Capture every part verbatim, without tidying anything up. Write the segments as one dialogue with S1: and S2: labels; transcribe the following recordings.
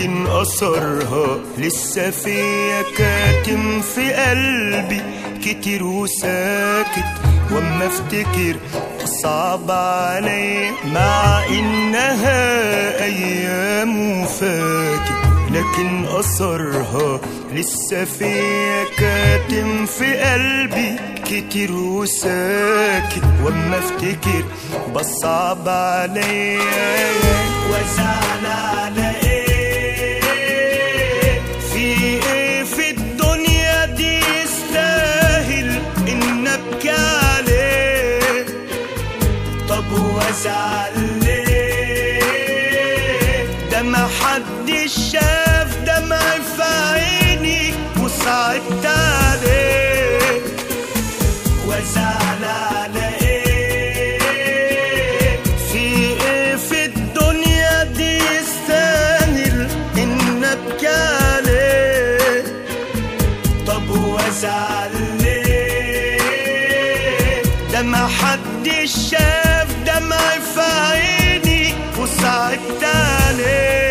S1: لكن أثرها لسه فيا كاتم في قلبي كتير وساكت. واما افتكر صعب علي مع انها ايام وفاتت، لكن اثرها لسه فيا كاتم في قلبي كتير وساكت. واما افتكر بصعب علي وازعل على ايه، في ايه في الدنيا دي يستاهل ان ابكي عليه؟ طب وازعل ليه؟ ده ما حدش شاف دمعي في عيني وصعبت عليه. وازعل على ايه، في ايه في الدنيا دي يستاهل ان ابكي عليه؟ طب وازعل ليه؟ ده ما حدش شاف دمعي في عيني وصعبت عليه.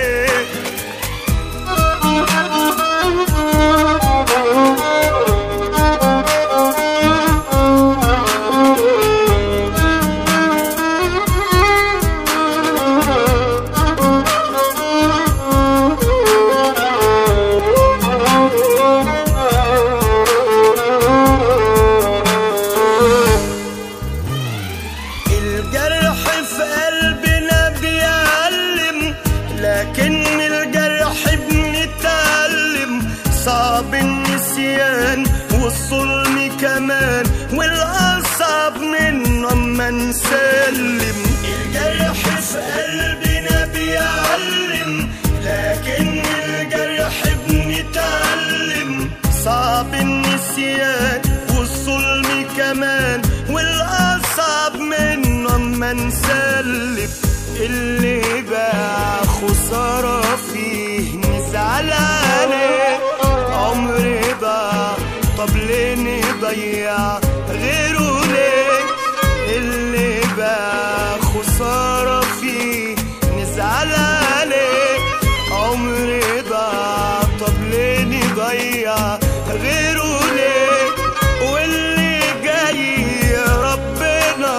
S1: لكن الجرح بنتعلم، صعب النسيان والظلم كمان، والأصعب منه أما نسلم. الجرح في قلبنا بيعلم، لكن الجرح بنتعلم، صعب النسيان والظلم كمان، والأصعب منه أما نسلم. اللي بقى خسارة فيه نزعل عليه، عمري ضاع طب ليه نضيع غيره ليه؟ اللي بقى خسارة فيه نزعل عليه، عمري ضاع طب ليه نضيع غيره ليه؟ واللي جاي يا ربنا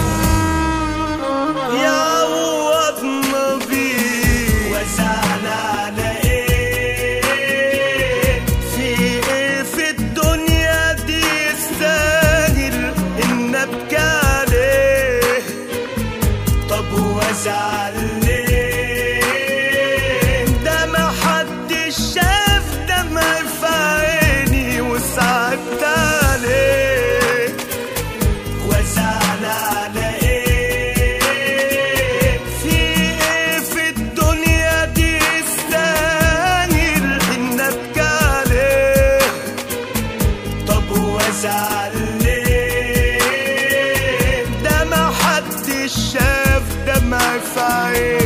S1: يا وازعل ليه؟ ده ما حدش شاف دمعي في عيني وصعبت عليه. وازعل على ايه، في ايه في الدنيا دي يستاهل ان ابكي عليه؟ طب وازعل ليه؟ ده ما حدش شاف دمعي في عيني